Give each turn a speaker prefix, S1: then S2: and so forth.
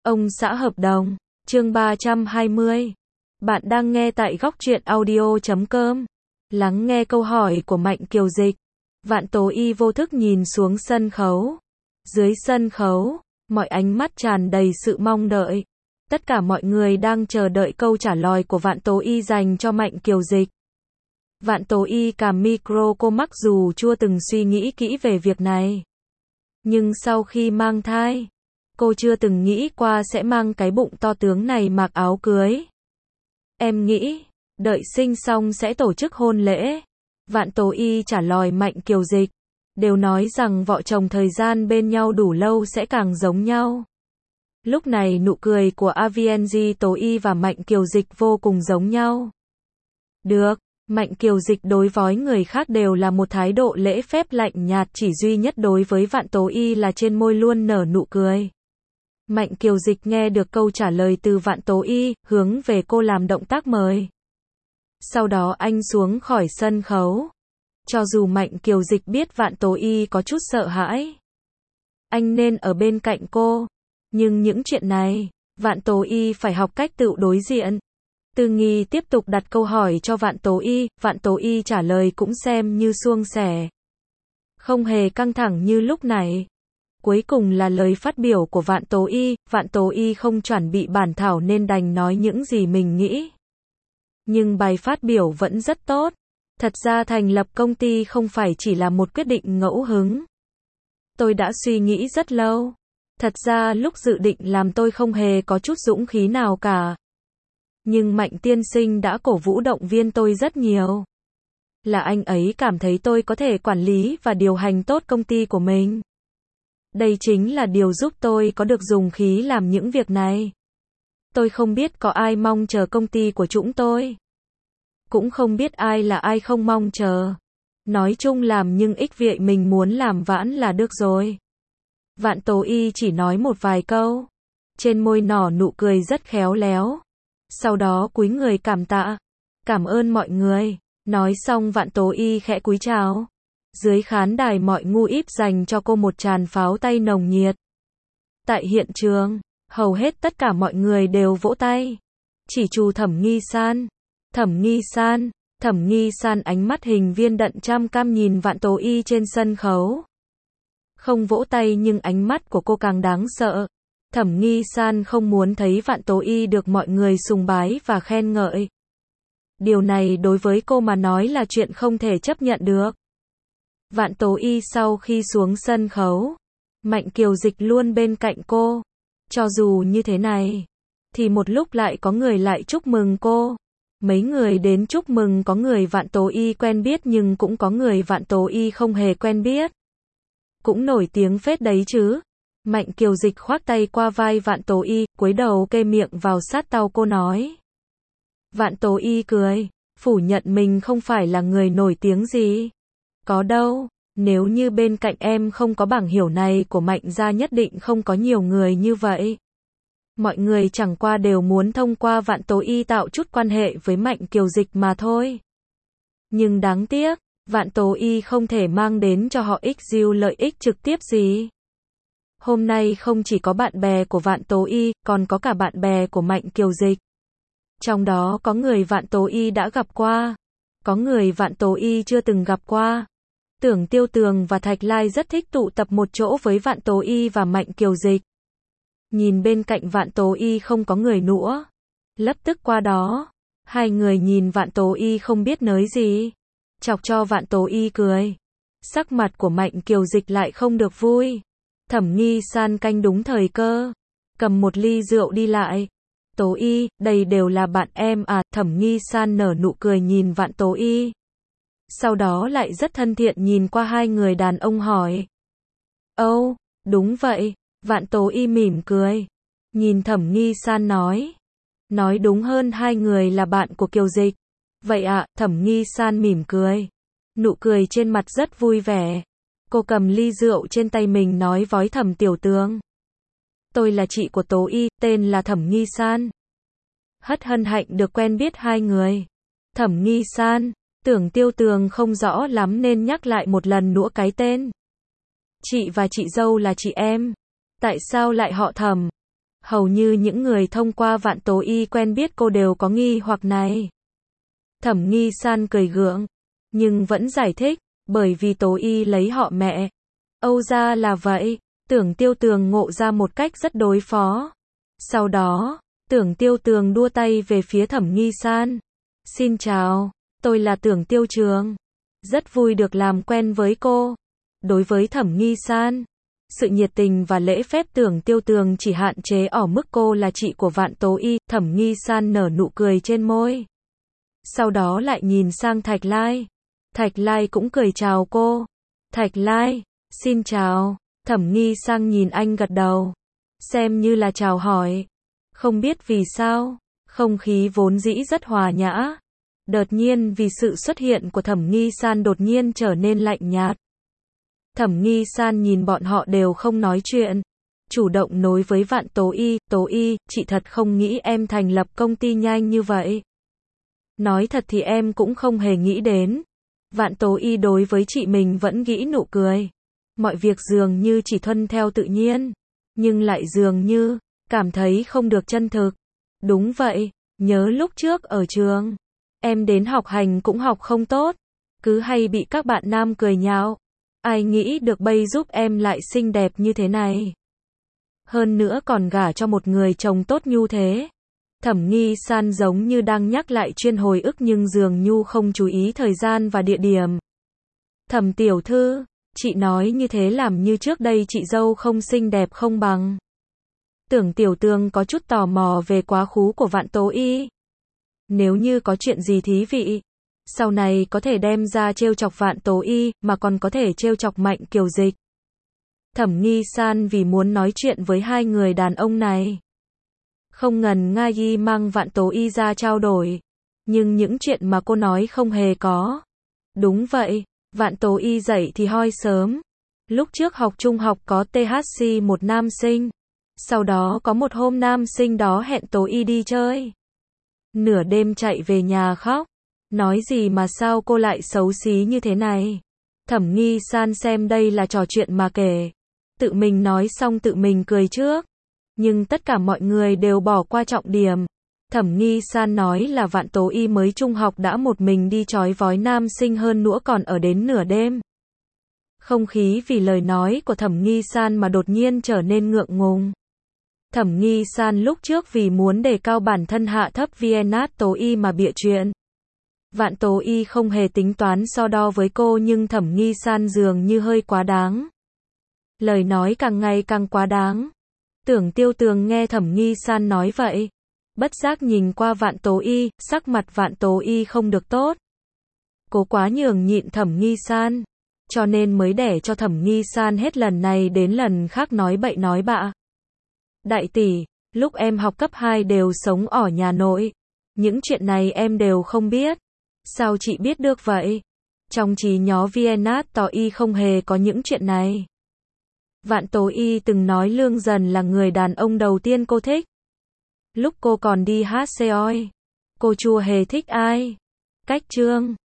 S1: Ông xã hợp đồng, chương 320. Bạn đang nghe tại góc truyện audio.com. Lắng nghe câu hỏi của Mạnh Kiều Dịch. Vạn Tố Y vô thức nhìn xuống sân khấu. Dưới sân khấu, mọi ánh mắt tràn đầy sự mong đợi. Tất cả mọi người đang chờ đợi câu trả lời của Vạn Tố Y dành cho Mạnh Kiều Dịch. Vạn Tố Y cầm micro, cô mặc dù chưa từng suy nghĩ kỹ về việc này. Nhưng sau khi mang thai, cô chưa từng nghĩ qua sẽ mang cái bụng to tướng này mặc áo cưới. Em nghĩ, đợi sinh xong sẽ tổ chức hôn lễ. Vạn Tố Y trả lời Mạnh Kiều Dịch. Đều nói rằng vợ chồng thời gian bên nhau đủ lâu sẽ càng giống nhau. Lúc này nụ cười của Avienji Tố Y và Mạnh Kiều Dịch vô cùng giống nhau. Được, Mạnh Kiều Dịch đối với người khác đều là một thái độ lễ phép lạnh nhạt, chỉ duy nhất đối với Vạn Tố Y là trên môi luôn nở nụ cười. Mạnh Kiều Dịch nghe được câu trả lời từ Vạn Tố Y, hướng về cô làm động tác mời. Sau đó anh xuống khỏi sân khấu. Cho dù Mạnh Kiều Dịch biết Vạn Tố Y có chút sợ hãi, anh nên ở bên cạnh cô. Nhưng những chuyện này, Vạn Tố Y phải học cách tự đối diện. Tư Nghi tiếp tục đặt câu hỏi cho Vạn Tố Y trả lời cũng xem như suôn sẻ. Không hề căng thẳng như lúc này. Cuối cùng là lời phát biểu của Vạn Tố Y không chuẩn bị bản thảo nên đành nói những gì mình nghĩ. Nhưng bài phát biểu vẫn rất tốt. Thật ra thành lập công ty không phải chỉ là một quyết định ngẫu hứng. Tôi đã suy nghĩ rất lâu. Thật ra lúc dự định làm tôi không hề có chút dũng khí nào cả. Nhưng Mạnh tiên sinh đã cổ vũ động viên tôi rất nhiều. Là anh ấy cảm thấy tôi có thể quản lý và điều hành tốt công ty của mình. Đây chính là điều giúp tôi có được dũng khí làm những việc này. Tôi không biết có ai mong chờ công ty của chúng tôi. Cũng không biết ai là ai không mong chờ. Nói chung làm nhưng ích vậy mình muốn làm vãn là được rồi. Vạn Tố Y chỉ nói một vài câu. Trên môi nở nụ cười rất khéo léo. Sau đó cúi người cảm tạ. Cảm ơn mọi người. Nói xong Vạn Tố Y khẽ cúi chào. Dưới khán đài mọi ngu íp dành cho cô một tràng pháo tay nồng nhiệt. Tại hiện trường, hầu hết tất cả mọi người đều vỗ tay. Chỉ trừ Thẩm Nghi San. Thẩm Nghi San ánh mắt hình viên đạn chăm cam nhìn Vạn Tố Y trên sân khấu. Không vỗ tay nhưng ánh mắt của cô càng đáng sợ. Thẩm Nghi San không muốn thấy Vạn Tố Y được mọi người sùng bái và khen ngợi. Điều này đối với cô mà nói là chuyện không thể chấp nhận được. Vạn Tố Y sau khi xuống sân khấu, Mạnh Kiều Dịch luôn bên cạnh cô. Cho dù như thế này, thì một lúc lại có người lại chúc mừng cô. Mấy người đến chúc mừng có người Vạn Tố Y quen biết nhưng cũng có người Vạn Tố Y không hề quen biết. Cũng nổi tiếng phết đấy chứ. Mạnh Kiều Dịch khoác tay qua vai Vạn Tố Y, cúi đầu kê miệng vào sát tai cô nói. Vạn Tố Y cười, phủ nhận mình không phải là người nổi tiếng gì. Có đâu, nếu như bên cạnh em không có bảng hiểu này của Mạnh gia nhất định không có nhiều người như vậy. Mọi người chẳng qua đều muốn thông qua Vạn Tố Y tạo chút quan hệ với Mạnh Kiều Dịch mà thôi. Nhưng đáng tiếc, Vạn Tố Y không thể mang đến cho họ lợi ích trực tiếp gì. Hôm nay không chỉ có bạn bè của Vạn Tố Y, còn có cả bạn bè của Mạnh Kiều Dịch. Trong đó có người Vạn Tố Y đã gặp qua, có người Vạn Tố Y chưa từng gặp qua. Tưởng Tiêu Tường và Thạch Lai rất thích tụ tập một chỗ với Vạn Tố Y và Mạnh Kiều Dịch. Nhìn bên cạnh Vạn Tố Y không có người nữa. Lập tức qua đó, hai người nhìn Vạn Tố Y không biết nói gì. Chọc cho Vạn Tố Y cười. Sắc mặt của Mạnh Kiều Dịch lại không được vui. Thẩm Nghi San canh đúng thời cơ. Cầm một ly rượu đi lại. Tố Y, đây đều là bạn em à? Thẩm Nghi San nở nụ cười nhìn Vạn Tố Y. Sau đó lại rất thân thiện nhìn qua hai người đàn ông hỏi. Âu, đúng vậy. Vạn Tố Y mỉm cười. Nhìn Thẩm Nghi San nói. Nói đúng hơn hai người là bạn của Kiều Dịch. Vậy ạ, Thẩm Nghi San mỉm cười. Nụ cười trên mặt rất vui vẻ. Cô cầm ly rượu trên tay mình nói với Thẩm Tiểu Tường. Tôi là chị của Tố Y, tên là Thẩm Nghi San. Hất hân hạnh được quen biết hai người. Thẩm Nghi San, Tưởng Tiêu Tường không rõ lắm nên nhắc lại một lần nữa cái tên. Chị và chị dâu là chị em. Tại sao lại họ Thẩm? Hầu như những người thông qua Vạn Tố Y quen biết cô đều có nghi hoặc này. Thẩm Nghi San cười gượng, nhưng vẫn giải thích, bởi vì Tố Y lấy họ mẹ. Âu ra là vậy. Tưởng Tiêu Tường ngộ ra một cách rất đối phó. Sau đó, Tưởng Tiêu Tường đua tay về phía Thẩm Nghi San. Xin chào, tôi là Tưởng Tiêu Trường. Rất vui được làm quen với cô. Đối với Thẩm Nghi San, sự nhiệt tình và lễ phép Tưởng Tiêu Tường chỉ hạn chế ở mức cô là chị của Vạn Tố Y. Thẩm Nghi San nở nụ cười trên môi. Sau đó lại nhìn sang Thạch Lai. Thạch Lai cũng cười chào cô. Thạch Lai, xin chào. Thẩm Nghi San nhìn anh gật đầu, xem như là chào hỏi. Không biết vì sao, không khí vốn dĩ rất hòa nhã, đột nhiên vì sự xuất hiện của Thẩm Nghi San đột nhiên trở nên lạnh nhạt. Thẩm Nghi San nhìn bọn họ đều không nói chuyện, chủ động nói với Vạn Tố Y, chị thật không nghĩ em thành lập công ty nhanh như vậy. Nói thật thì em cũng không hề nghĩ đến. Vạn Tố Y đối với chị mình vẫn gỉ nụ cười. Mọi việc dường như chỉ thuận theo tự nhiên, nhưng lại dường như cảm thấy không được chân thực. Đúng vậy, nhớ lúc trước ở trường, em đến học hành cũng học không tốt, cứ hay bị các bạn nam cười nhạo. Ai nghĩ được bây giúp em lại xinh đẹp như thế này. Hơn nữa còn gả cho một người chồng tốt như thế. Thẩm Nghi San giống như đang nhắc lại chuyện hồi ức nhưng dường như không chú ý thời gian và địa điểm. Thẩm tiểu thư, chị nói như thế làm như trước đây chị dâu không xinh đẹp không bằng. Tưởng Tiểu Tường có chút tò mò về quá khứ của Vạn Tố Y. Nếu như có chuyện gì thí vị, sau này có thể đem ra trêu chọc Vạn Tố Y, mà còn có thể trêu chọc Mạnh Kiều Dịch. Thẩm Nghi San vì muốn nói chuyện với hai người đàn ông này, không ngần ngại mang Vạn Tố Y ra trao đổi. Nhưng những chuyện mà cô nói không hề có. Đúng vậy, Vạn Tố Y dậy thì hoi sớm. Lúc trước học trung học có THC một nam sinh. Sau đó có một hôm nam sinh đó hẹn Tố Y đi chơi. Nửa đêm chạy về nhà khóc. Nói gì mà sao cô lại xấu xí như thế này. Thẩm Nghi San xem đây là trò chuyện mà kể. Tự mình nói xong tự mình cười trước. Nhưng tất cả mọi người đều bỏ qua trọng điểm. Thẩm Nghi San nói là Vạn Tố Y mới trung học đã một mình đi chói vói nam sinh hơn nữa còn ở đến nửa đêm. Không khí vì lời nói của Thẩm Nghi San mà đột nhiên trở nên ngượng ngùng. Thẩm Nghi San lúc trước vì muốn đề cao bản thân hạ thấp Vạn Tố Y mà bịa chuyện. Vạn Tố Y không hề tính toán so đo với cô nhưng Thẩm Nghi San dường như hơi quá đáng. Lời nói càng ngày càng quá đáng. Tưởng Tiêu Tường nghe Thẩm Nghi San nói vậy, bất giác nhìn qua Vạn Tố Y, sắc mặt Vạn Tố Y không được tốt. Cố quá nhường nhịn Thẩm Nghi San, cho nên mới để cho Thẩm Nghi San hết lần này đến lần khác nói bậy nói bạ. Đại tỷ, lúc em học cấp 2 đều sống ở nhà nội. Những chuyện này em đều không biết. Sao chị biết được vậy? Trong trí nhớ Vạn Tố Y không hề có những chuyện này. Vạn Tố Y từng nói Lương Dần là người đàn ông đầu tiên cô thích. Lúc cô còn đi hát xe oi, cô chưa hề thích ai. Cách Trương,